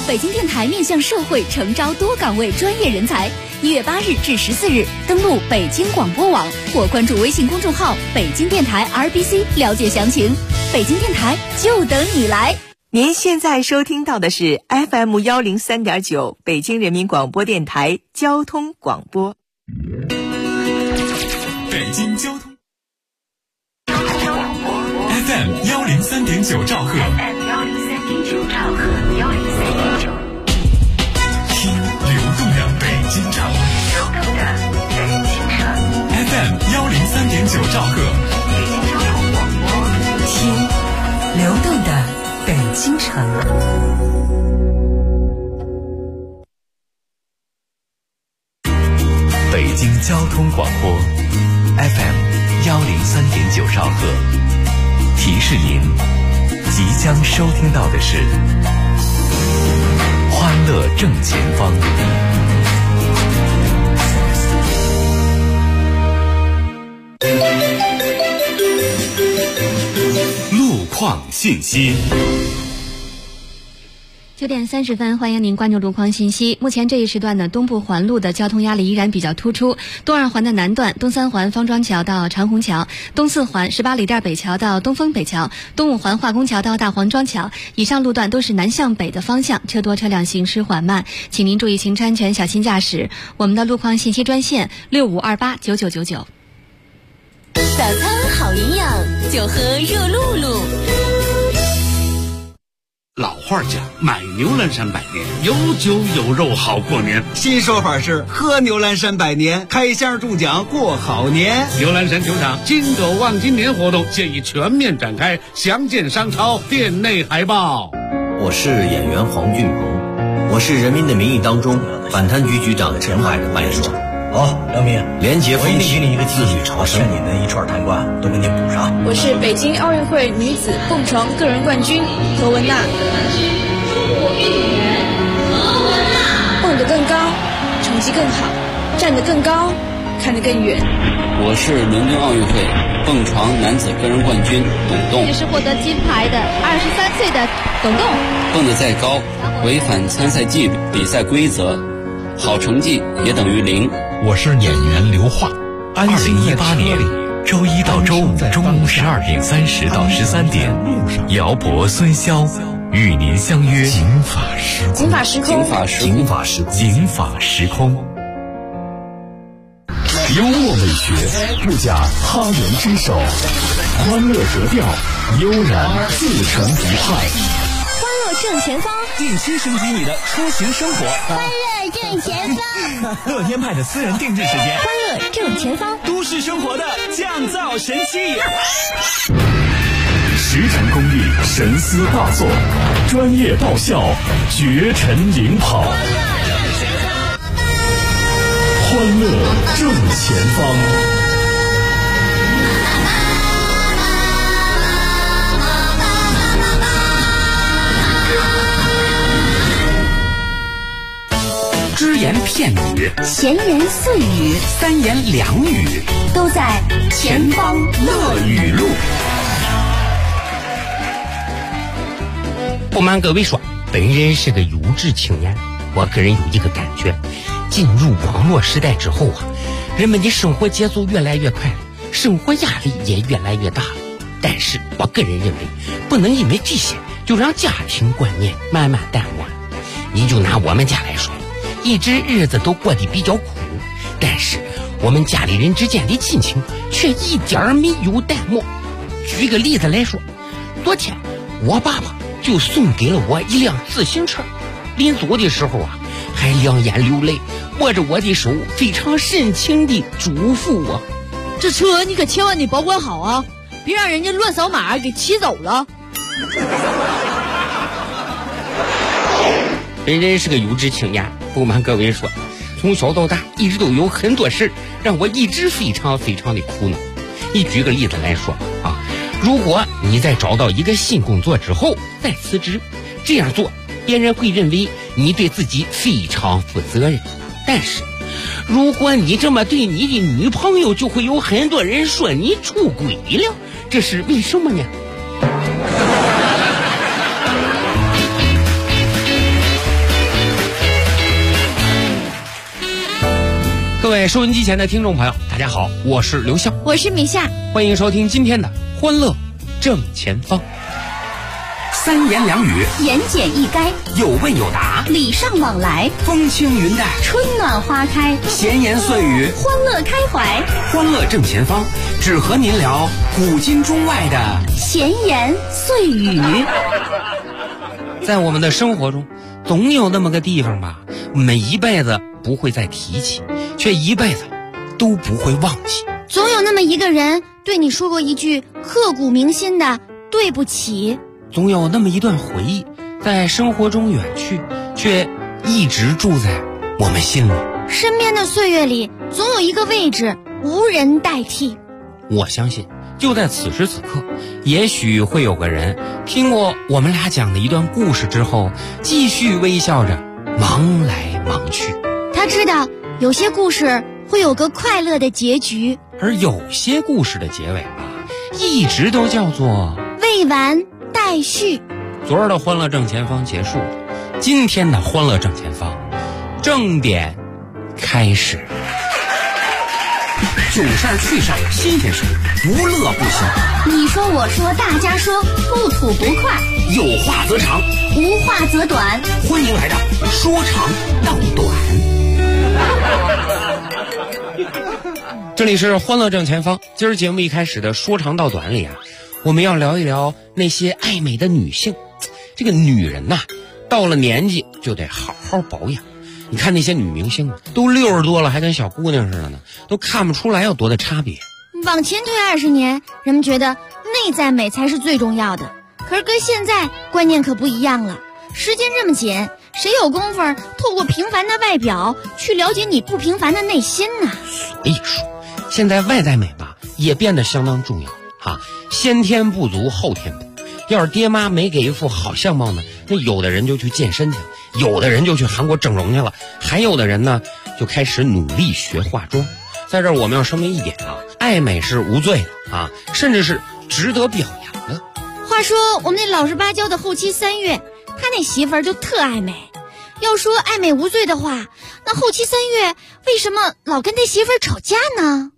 北京电台面向社会诚招多岗位专业人才。1月8日至14日，登录北京广播网或关注微信公众号北京电台 RBC 了解详情。北京电台就等你来。 您现在收听到的是 FM103.9 北京人民广播电台交通广播。 北京交通 FM103.9 兆赫，听流动的北京城，FM103.9 兆赫， 听流动的北京城。 北京交通广播 FM103.9 兆赫，提示您即将收听到的是欢乐正前方。路况信息。 9点30分，欢迎您关注路况信息。目前这一时段呢，东部环路的交通压力依然比较突出。东二环的南段，东三环方庄桥到长虹桥，东四环18里店北桥到东风北桥，东五环化工桥到大黄庄桥，以上路段都是南向北的方向，车多车辆行驶缓慢，请您注意行车安全，小心驾驶。我们的路况信息专线65289999。 早餐好营养，就喝热露露。 老话讲，买牛栏山百年，有酒有肉好过年。 新说法是喝牛栏山百年，开箱中奖过好年。 牛栏山球场金狗望金年活动现已全面展开，详见商超店内海报。 我是演员黄俊鹏，我是《人民的名义》当中反贪局局长陈海的扮演者。 好，梁明， 廉洁风气， 我一定给你一个机会，我劝你的一串贪官都给你补上。 我是北京奥运会女子蹦床个人冠军何文娜。蹦得更高，成绩更好，站得更高，看得更远。 我是伦敦奥运会蹦床男子个人冠军董栋。 也是获得金牌的23岁的董栋。 蹦得再高，违反参赛纪律、比赛规则，好成绩也等于0。 我是演员刘化。2018年周一到周五中午12点30到13点，姚博、孙潇与您相约警法时空。 警法时空， 警法时空，警法时空。幽默美学不假他人之手，欢乐格调悠然自成一派。 欢乐正前方， 定期升级你的出行生活。 欢乐正前方， 乐天派的私人定制时间。 欢乐正前方， 都市生活的降噪神器。 石城工艺神思大作，专业到校，绝尘领跑。欢乐正前方。 只言片语， 闲言碎语， 三言两语， 都在前方乐语录。 不瞒各位说，本人是个优质青年。我个人有一个感觉，进入网络时代之后啊，人们的生活节奏越来越快了，生活压力也越来越大了。但是我个人认为，不能因为这些就让家庭观念慢慢淡忘。你就拿我们家来说，一直日子都过得比较苦，但是我们家里人之间的亲情却一点儿没有淡漠。举个例子来说，昨天我爸爸就送给了我一辆自行车，临走的时候啊，还两眼流泪，握着我的手，非常深情地嘱咐我： 这车你可千万得保管好啊，别让人家乱扫码给骑走了。 本人是个优质青年，不瞒各位说，从小到大一直都有很多事让我一直非常非常的苦恼。你举个例子来说啊，如果你在找到一个新工作之后再辞职，这样做别人会认为你对自己非常负责任。但是如果你这么对你的女朋友，就会有很多人说你出轨了，这是为什么呢？ 位收音机前的听众朋友，大家好，我是刘笑， 我是米夏， 欢迎收听今天的欢乐正前方。 三言两语， 言简意赅， 有问有答， 礼尚往来， 风轻云淡， 春暖花开， 闲言碎语， 欢乐开怀。 欢乐正前方，只和您聊古今中外的闲言碎语。 在我们的生活中，总有那么个地方吧，我们一辈子不会再提起，却一辈子都不会忘记。 总有那么一个人对你说过一句刻骨铭心的对不起。 总有那么一段回忆，在生活中远去，却一直住在我们心里。 身边的岁月里，总有一个位置无人代替。 我相信，就在此时此刻，也许会有个人听过我们俩讲的一段故事之后，继续微笑着忙来忙去。 他知道有些故事会有个快乐的结局， 而有些故事的结尾吧，一直都叫做未完待续。 昨儿的欢乐正前方结束了，今天的欢乐正前方正点开始。 囧事儿趣事儿新鲜事儿，无乐不休。 你说我说大家说，不吐不快， 有话则长， 无话则短。 欢迎来到说长道短。 这里是欢乐正前方，今儿节目一开始的说长道短里啊，我们要聊一聊那些爱美的女性。这个女人呐，到了年纪就得好好保养。你看那些女明星都60多了，还跟小姑娘似的呢，都看不出来有多大差别。 往前推20年，人们觉得内在美才是最重要的，可是跟现在观念可不一样了。时间这么紧，谁有功夫透过平凡的外表去了解你不平凡的内心呢？ 所以说，现在外在美吧也变得相当重要啊，先天不足后天补。要是爹妈没给一副好相貌呢，那有的人就去健身去了，有的人就去韩国整容去了，还有的人呢就开始努力学化妆。在这儿我们要声明一点啊，爱美是无罪的啊，甚至是值得表扬的。 话说我们那老实巴交的后期3月，他那媳妇儿就特爱美。要说爱美无罪的话，那后期3月为什么老跟他媳妇儿吵架呢？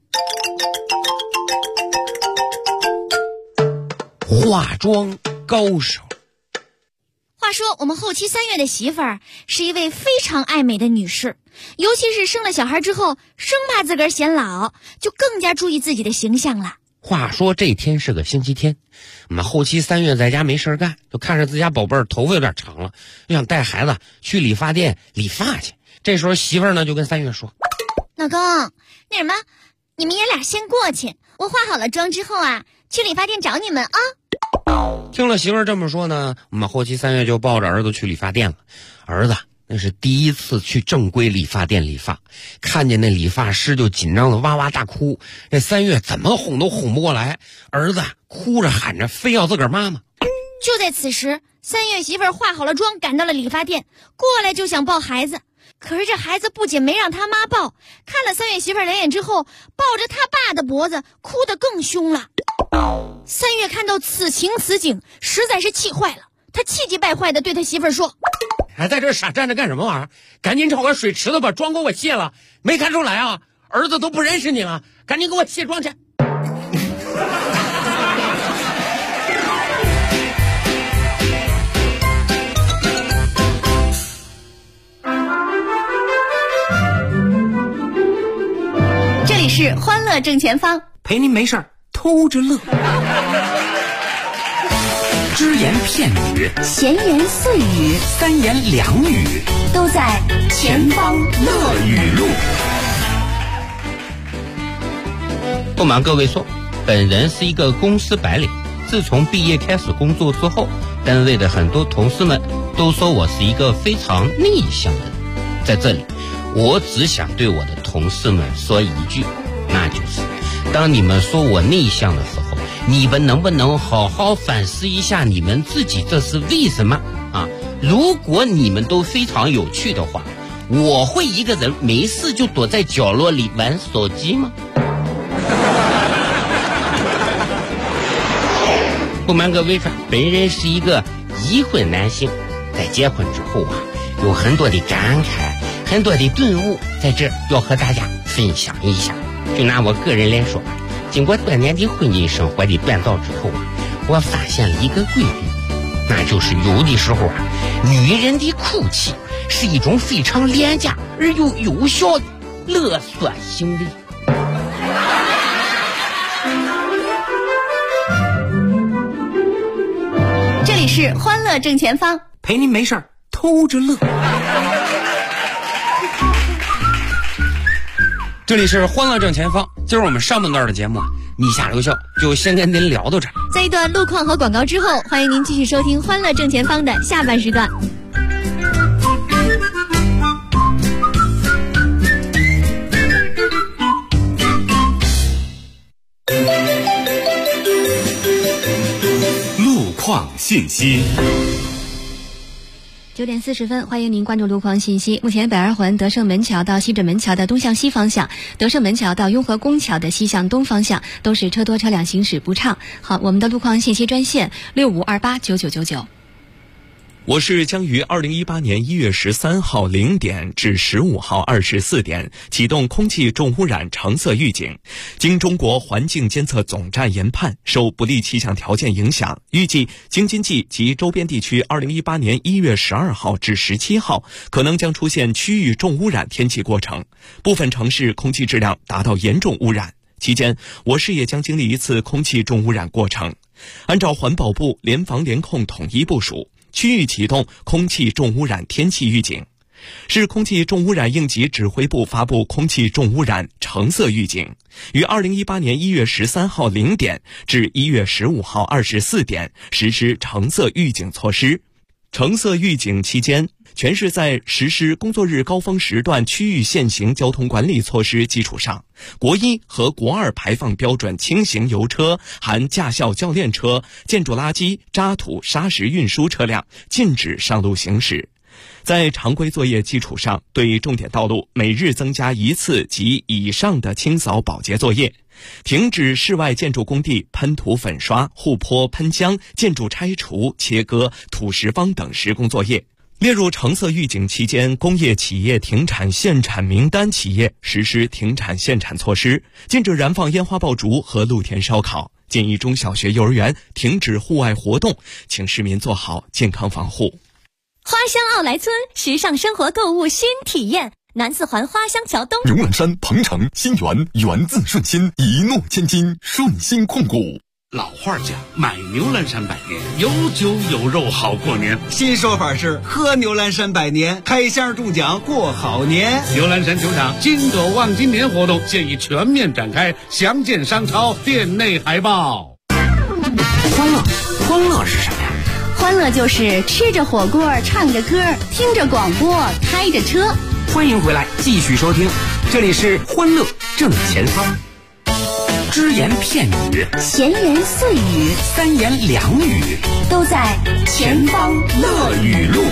化妆高手。 话说我们后期3月的媳妇儿是一位非常爱美的女士，尤其是生了小孩之后，生怕自个儿显老，就更加注意自己的形象了。 话说这天是个星期天，我们后期3月在家没事干，就看着自家宝贝儿头发有点长了，就想带孩子去理发店理发去。这时候媳妇儿呢就跟3月说：“ 老公，那什么，你们爷俩先过去，我化好了妆之后啊，去理发店找你们啊。” 听了媳妇儿这么说呢，我们后期3月就抱着儿子去理发店了。儿子那是第一次去正规理发店理发，看见那理发师就紧张的哇哇大哭。这3月怎么哄都哄不过来，儿子哭着喊着非要自个儿妈妈。 就在此时，3月媳妇儿化好了妆赶到了理发店，过来就想抱孩子。可是这孩子不仅没让他妈抱，看了3月媳妇儿两眼之后，抱着他爸的脖子哭得更凶了。3月看到此情此景，实在是气坏了，他气急败坏地对他媳妇儿说：“ 还在这傻站着干什么玩意儿？赶紧找个水池子把妆给我卸了！没看出来啊？儿子都不认识你了，赶紧给我卸妆去！” 这里是欢乐正前方， 陪您没事儿偷着乐。只言片语， 闲言碎语， 三言两语， 都在前方乐语录。 不瞒各位说，本人是一个公司白领，自从毕业开始工作之后，单位的很多同事们都说我是一个非常内向的人。在这里，我只想对我的同事们说一句，那就是当你们说我内向的时候，你们能不能好好反思一下你们自己这是为什么啊？如果你们都非常有趣的话，我会一个人没事就躲在角落里玩手机吗？不瞒各位说，本人是一个已婚男性，在结婚之后啊，有很多的感慨，很多的顿悟，在这要和大家分分享一下。就拿我个人来说，经过多年的婚姻生活的锻造之后啊，我发现了一个规律，那就是有的时候啊，女人的哭泣是一种非常廉价而又有效的勒索行为。 这里是欢乐正前方， 陪您没事儿偷着乐。这里是欢乐正前方，今儿我们上半段的节目你下留校就先跟您聊到这儿。 在一段路况和广告之后，欢迎您继续收听欢乐正前方的下半时段。 路况信息。 9点40分，欢迎您关注路况信息。目前北二环德胜门桥到西直门桥的东向西方向，德胜门桥到雍和宫桥的西向东方向都是车多车辆行驶不畅。好，我们的路况信息专线65289999。 我市将于2018年1月13号0点至15号24点启动空气重污染橙色预警。经中国环境监测总站研判，受不利气象条件影响，预计京津冀及周边地区2018年1月12号至17号可能将出现区域重污染天气过程，部分城市空气质量达到严重污染。期间，我市也将经历一次空气重污染过程。按照环保部联防联控统一部署，区域启动空气重污染天气预警。市空气重污染应急指挥部发布空气重污染橙色预警，于2018年1月13号0点至1月15号24点实施橙色预警措施。橙色预警期间，全市在实施工作日高峰时段区域限行交通管理措施基础上，国1和国2排放标准轻型油车含驾校教练车、建筑垃圾、渣土、砂石运输车辆禁止上路行驶。在常规作业基础上，对重点道路每日增加1次及以上的清扫保洁作业，停止室外建筑工地喷涂粉刷、护坡喷浆、建筑拆除、切割、土石方等施工作业。列入橙色预警期间工业企业停产限产名单企业实施停产限产措施，禁止燃放烟花爆竹和露天烧烤，建议中小学幼儿园停止户外活动，请市民做好健康防护。 花乡奥莱村时尚生活购物新体验，南四环花乡桥东， 荣兰山、鹏城、新源，源自顺心，一诺千金，顺心控股。 老话讲，买牛栏山百年，有酒有肉好过年。 新说法是喝牛栏山百年，开箱中奖过好年。 牛栏山球场金狗望金年活动现已全面展开，详见商超店内海报。 欢乐是什么呀？ 欢乐就是吃着火锅，唱着歌，听着广播，开着车。 欢迎回来，继续收听，这里是欢乐正前方。只言片语， 闲言碎语， 三言两语， 都在前方乐语录。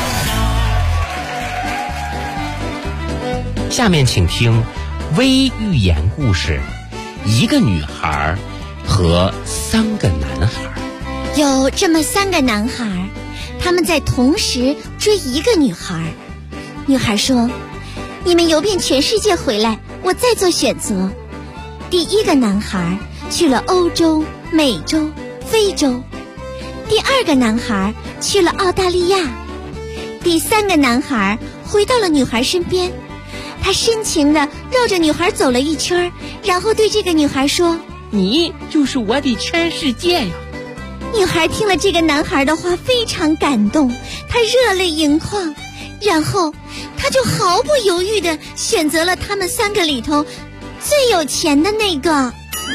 下面请听微寓言故事：一个女孩和3个男孩。 有这么3个男孩，他们在同时追一个女孩。女孩说：“你们游遍全世界回来，我再做选择。”第1个男孩去了欧洲、美洲、非洲，第2个男孩去了澳大利亚，第3个男孩回到了女孩身边，他深情地绕着女孩走了一圈，然后对这个女孩说：“ 你就是我的全世界呀。” 女孩听了这个男孩的话，非常感动，她热泪盈眶，然后她就毫不犹豫地选择了他们3个里头最有钱的那个。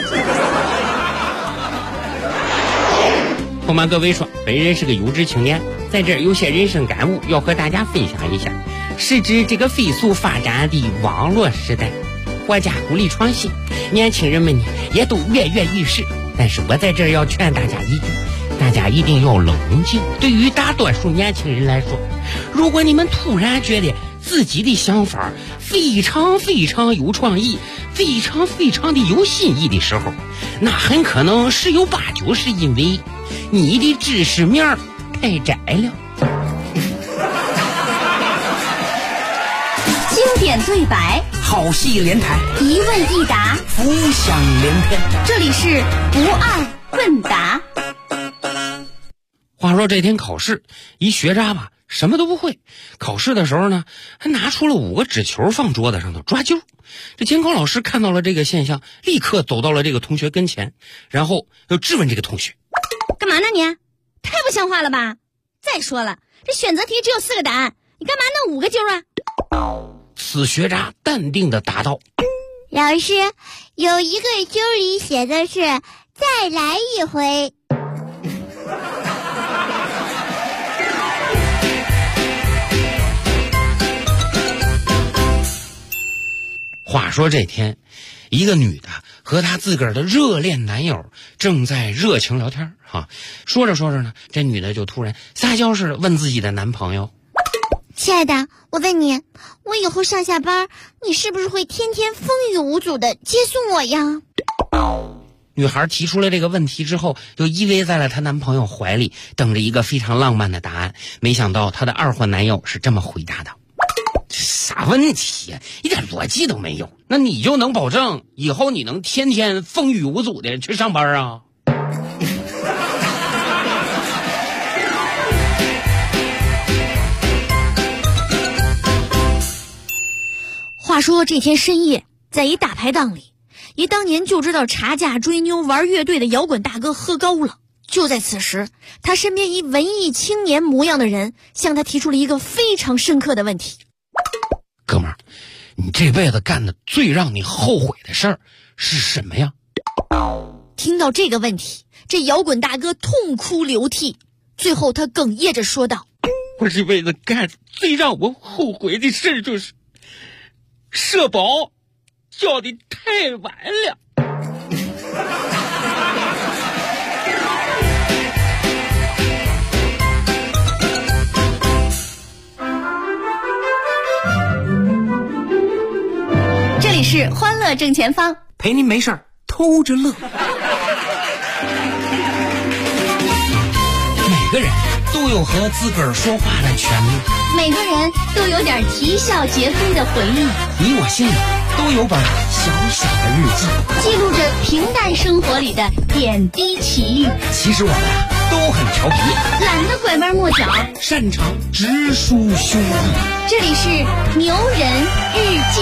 不瞒各位说，本人是个有志青年，在这儿有些人生感悟要和大家分享一下。是指这个飞速发展的网络时代，国家鼓励创新，年轻人们呢也都跃跃欲试。但是我在这儿要劝大家一句，大家一定要冷静。对于大多数年轻人来说，如果你们突然觉得自己的想法非常非常有创意，非常非常的有新意的时候，那很可能10有8九是因为你的知识面太窄了。 经典对白， 好戏连台， 一问一答， 浮想联翩。 这里是不二问答。 话说这天考试，一学渣吧什么都不会，考试的时候呢还拿出了5个纸球放桌子上头抓阄。这监考老师看到了这个现象，立刻走到了这个同学跟前，然后又质问这个同学： 干嘛呢你？太不像话了吧！再说了，这选择题只有4个答案，你干嘛弄5个阄啊？ 此学渣淡定地答道： 老师，有一个阄里写的是再来一回。 话说这天，一个女的和她自个儿的热恋男友正在热情聊天说着说着呢，这女的就突然撒娇似的问自己的男朋友： 亲爱的，我问你，我以后上下班，你是不是会天天风雨无阻的接送我呀？ 女孩提出了这个问题之后，就依偎在了她男朋友怀里，等着一个非常浪漫的答案。没想到她的二货男友是这么回答的：这啥问题呀，一点逻辑都没有。那你就能保证以后你能天天风雨无阻的去上班啊？ 话说这天深夜，在一大排档里，一当年就知道查价追妞玩乐队的摇滚大哥喝高了。就在此时，他身边一文艺青年模样的人向他提出了一个非常深刻的问题： 哥们儿，你这辈子干的最让你后悔的事儿是什么呀？ 听到这个问题，这摇滚大哥痛哭流涕，最后他哽咽着说道： 我这辈子干最让我后悔的事就是社保交的太晚了。 这里是欢乐正前方， 陪您没事儿偷着乐。 每个人都有和自个儿说话的权利， 每个人都有点啼笑皆非的回忆， 你我心里都有本小小的日记， 记录着平淡生活里的点滴奇遇。 其实我们都很调皮， 懒得拐弯抹角， 擅长直抒胸臆。 这里是牛人日记。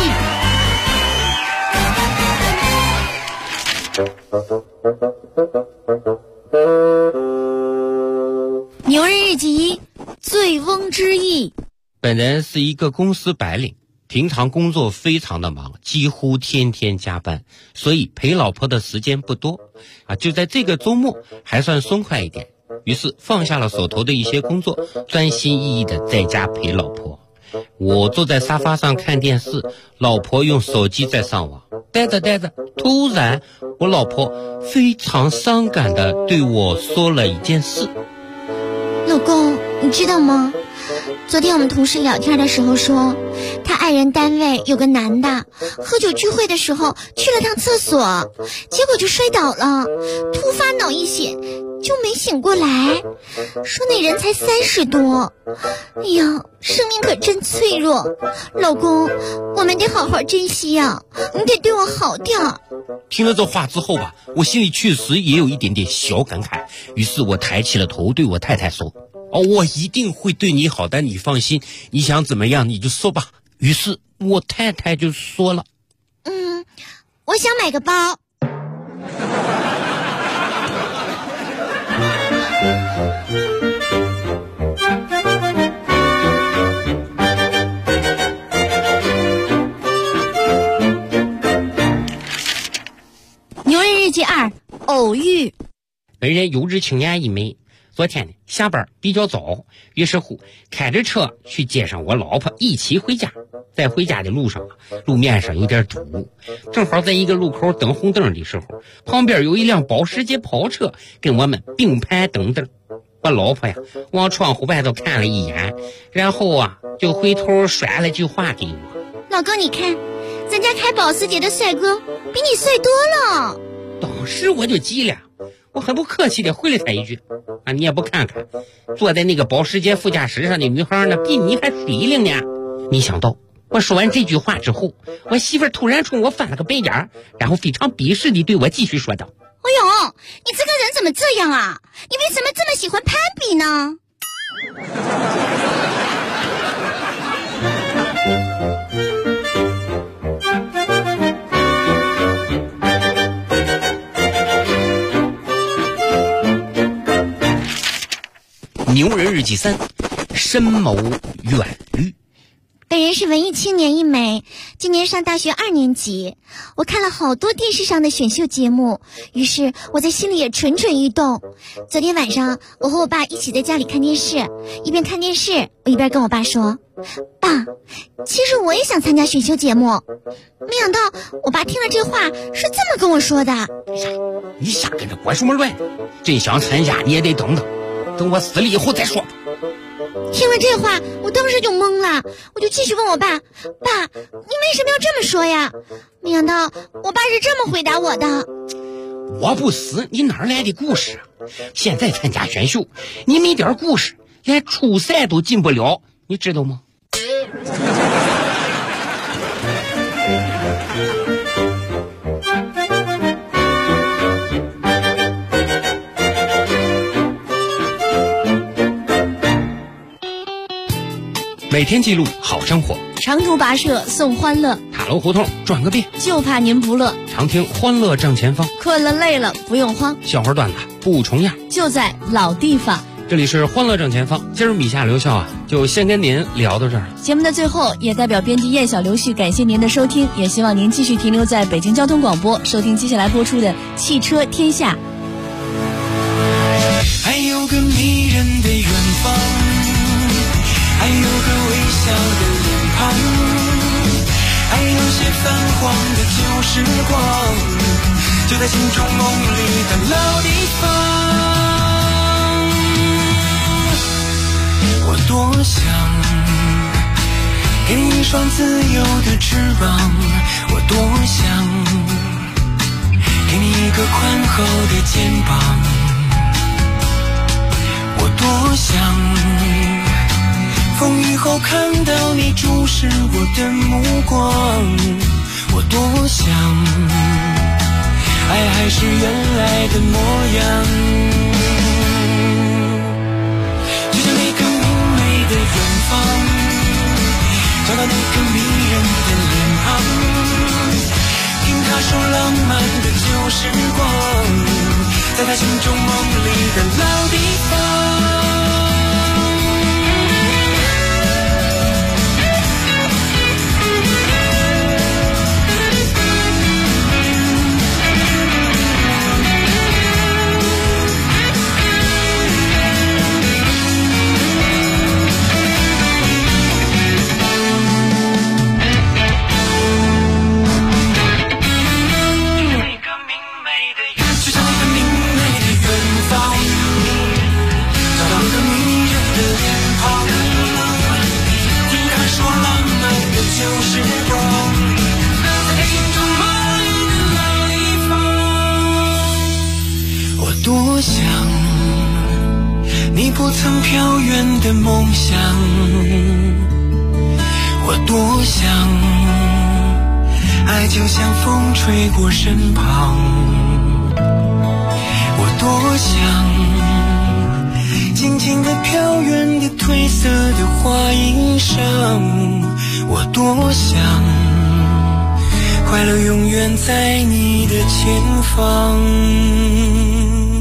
牛人日记1：醉翁之意。 本人是一个公司白领，平常工作非常的忙，几乎天天加班，所以陪老婆的时间不多就在这个周末还算松快一点，于是放下了手头的一些工作，专心一意的在家陪老婆。我坐在沙发上看电视，老婆用手机在上网，待着，突然我老婆非常伤感的对我说了一件事： 老公，你知道吗？昨天我们同事聊天的时候说，他爱人单位有个男的喝酒聚会的时候去了趟厕所，结果就摔倒了，突发脑溢血就没醒过来，说那人才30多。哎呀，生命可真脆弱，老公，我们得好好珍惜呀，你得对我好点儿。 听了这话之后吧，我心里确实也有一点点小感慨，于是我抬起了头对我太太说：我一定会对你好的，你放心，你想怎么样你就说吧。于是我太太就说了： 我想买个包。 牛人日记2：偶遇。 本人有日青年一枚，昨天呢下班比较早，于是乎开着车去接上我老婆一起回家。在回家的路上路面上有点堵，正好在一个路口等红灯的时候，旁边有一辆保时捷跑车跟我们并排等灯。我老婆呀往窗户外头看了一眼，然后就回头甩了句话给我： 老公，你看咱家开保时捷的帅哥比你帅多了。 当时我就急了，我很不客气的回了他一句：你也不看看坐在那个保时捷副驾驶上的女孩呢，比你还水灵呢。没想到我说完这句话之后，我媳妇突然冲我翻了个白眼，然后非常鄙视地对我继续说道： 哎呦，你这个人怎么这样啊？你为什么这么喜欢攀比呢？ 牛人日记3，深谋远虑。 本人是文艺青年一枚，今年上大学2年级。我看了好多电视上的选秀节目，于是我在心里也蠢蠢欲动。昨天晚上，我和我爸一起在家里看电视，一边看电视，我一边跟我爸说：“爸，其实我也想参加选秀节目。”没想到我爸听了这话是这么跟我说的：“ 你瞎跟着管什么乱？真想参加你也得等等，等我死了以后再说吧。” 听了这话，我当时就懵了，我就继续问我爸：“爸，你为什么要这么说呀？”没想到我爸是这么回答我的：“ 我不死，你哪来的故事啊？现在参加选秀，你没点故事，连初赛都进不了，你知道吗？”每天记录好生活， 长途跋涉送欢乐， 塔楼胡同转个遍， 就怕您不乐。 常听欢乐正前方， 困了累了不用慌， 笑话段子不重样， 就在老地方。 这里是欢乐正前方，今儿米夏留校啊，就先跟您聊到这儿。 节目的最后，也代表编辑燕小刘旭感谢您的收听，也希望您继续停留在北京交通广播，收听接下来播出的《汽车天下》。 还有个迷人的远方，还有个微笑的脸庞，还有些泛黄的旧时光，就在心中梦里的老地方。我多想给你一双自由的翅膀，我多想给你一个宽厚的肩膀，我多想风雨后看到你注视我的目光，我多想爱还是原来的模样，就像那个明媚的远方，找到那个迷人的脸庞，听他说浪漫的旧时光，在他心中梦里的老地方。多想你不曾飘远的梦想，我多想爱就像风吹过身旁，我多想静静地飘远的褪色的花衣裳，我多想快乐永远在你的前方。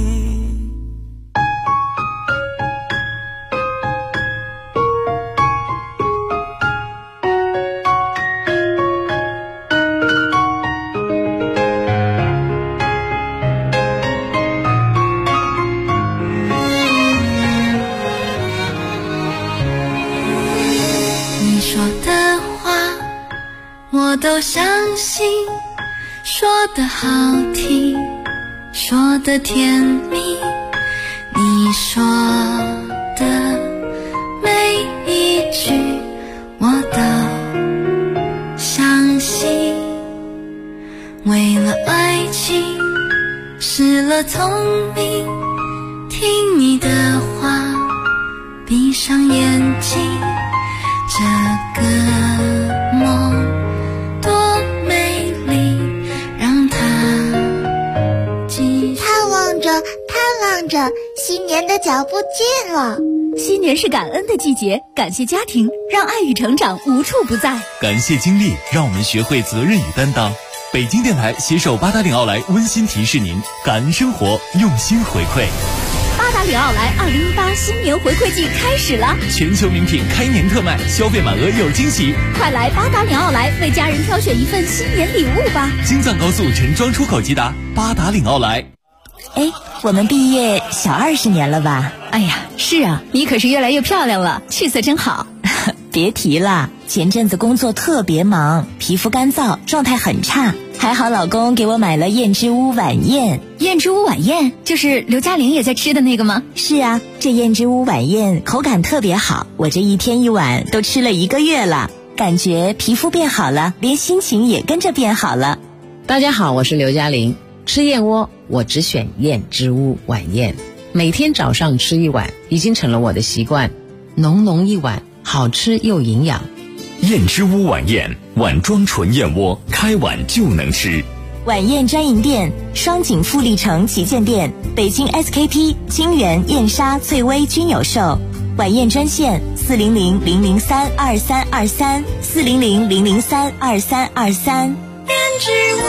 我都相信，说得好听，说得甜蜜，你说的每一句我都相信。为了爱情失了聪明，听你的话，闭上眼睛，这个梦多美丽，让它继续。 盼望着，新年的脚步近了。 新年是感恩的季节，感谢家庭，让爱与成长无处不在； 感谢经历，让我们学会责任与担当。北京电台携手八达岭奥莱温馨提示您：感恩生活，用心回馈。 八达岭奥莱2018新年回馈季开始了， 全球名品开年特卖，消费满额有惊喜。 快来八达岭奥莱为家人挑选一份新年礼物吧！ 京藏高速陈庄出口即达，八达岭奥莱。 哎，我们毕业小20年了吧？ 哎呀，是啊，你可是越来越漂亮了，气色真好。 别提了，前阵子工作特别忙，皮肤干燥，状态很差。还好老公给我买了燕之屋晚宴。 燕之屋晚宴就是刘嘉玲也在吃的那个吗？ 是啊，这燕之屋晚宴口感特别好，我这一天一碗都吃了1个月了，感觉皮肤变好了，连心情也跟着变好了。 大家好，我是刘嘉玲。吃燕窝我只选燕之屋晚宴，每天早上吃1碗已经成了我的习惯，浓浓一碗，好吃又营养。 燕之屋晚宴，碗装纯燕窝，开碗就能吃。 晚宴专营店：双井富力城旗舰店、北京 SKP、金源、燕莎、翠微均有售。晚宴专线：400-003-2323，400-003-2323。 燕之屋。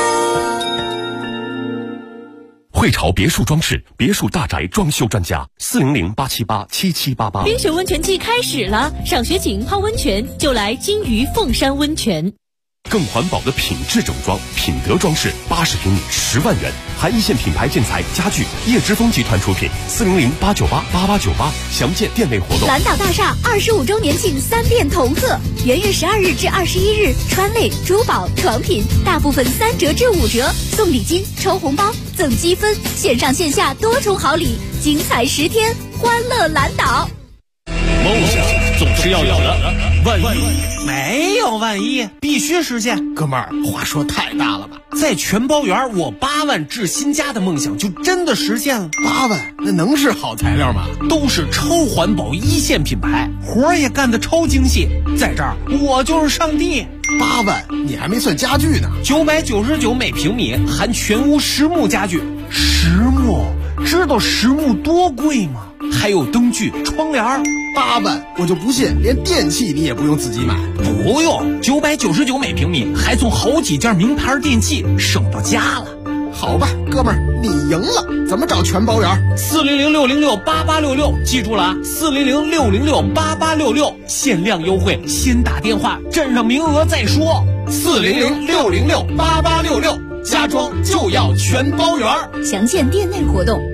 汇潮别墅装饰，别墅大宅装修专家，400-878-7788。 冰雪温泉季开始了，赏雪景泡温泉就来金鱼凤山温泉。 更环保的品质整装，品德装饰，80平米10万元，含一线品牌建材家具，叶之峰集团出品，400-898-8898，详见店内活动。 蓝岛大厦25周年庆3店同贺，元月12日至21日，川类、珠宝、床品大部分3折至5折，送礼金、抽红包、赠积分，线上线下多重好礼，精彩10天，欢乐蓝岛。 梦想总是要有的，万一没有万一，必须实现。哥们儿，话说太大了吧？在全包园，我8万置新家的梦想就真的实现了。 8万，那能是好材料吗？ 都是超环保1线品牌，活儿也干得超精细。在这儿，我就是上帝。 8万，你还没算家具呢。 999每平米，含全屋实木家具。实木，知道实木多贵吗？还有灯具、窗帘。 8万，我就不信连电器你也不用自己买。 不用，999每平米，还送好几件名牌电器，省到家了。 好吧，哥们儿，你赢了。怎么找全包园 ？400-606-8866，记住了啊，400-606-8866，限量优惠，先打电话，占上名额再说。 400-606-8866，家装就要全包园， 详见店内活动。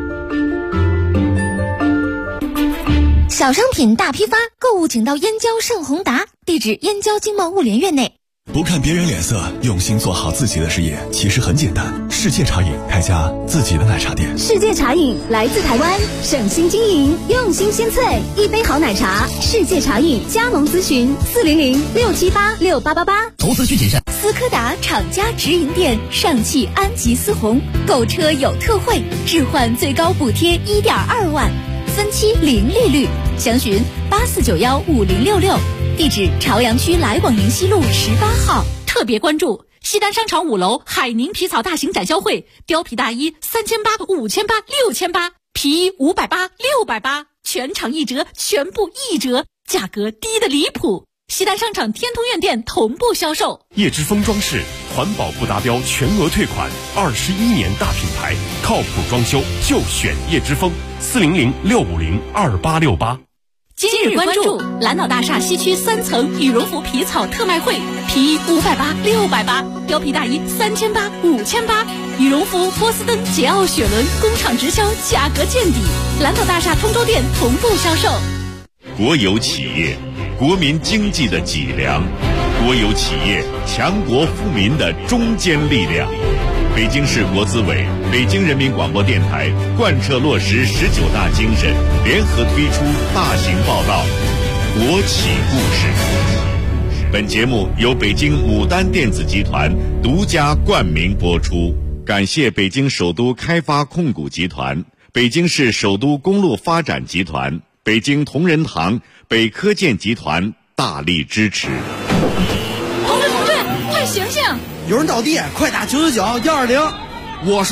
小商品大批发，购物请到燕郊盛宏达，地址燕郊经贸物联院内。 不看别人脸色，用心做好自己的事业，其实很简单。世界茶饮开家自己的奶茶店。 世界茶饮来自台湾，省心经营，用心鲜萃，一杯好奶茶。世界茶饮加盟咨询400-678-6888。 投资需谨慎。 斯柯达厂家直营店，上汽安吉思宏，购车有特惠，置换最高补贴1.2万，分期零利率。详询84915066，地址朝阳区来广营西路18号。 特别关注西单商场5楼海宁皮草大型展销会，貂皮大衣3800、5800、6800，皮衣580、680，全场1折，全部1折，价格低得离谱。西单商场天通苑店同步销售。 叶之峰装饰，环保不达标全额退款，21年大品牌，靠谱装修就选叶之峰，400-650-2868。 今日关注蓝岛大厦西区3层羽绒服皮草特卖会，皮衣580、680，貂皮大衣3800、5800，羽绒服、波司登、捷奥雪伦工厂直销，价格见底。蓝岛大厦通州店同步销售。 国有企业，国民经济的脊梁；国有企业，强国富民的中坚力量。北京市国资委、北京人民广播电台贯彻落实19大精神，联合推出大型报道《国企故事》。本节目由北京牡丹电子集团独家冠名播出，感谢北京首都开发控股集团、北京市首都公路发展集团、北京同仁堂、北科建集团大力支持。 同志，快醒醒！ 有人倒地，快打999-120。我是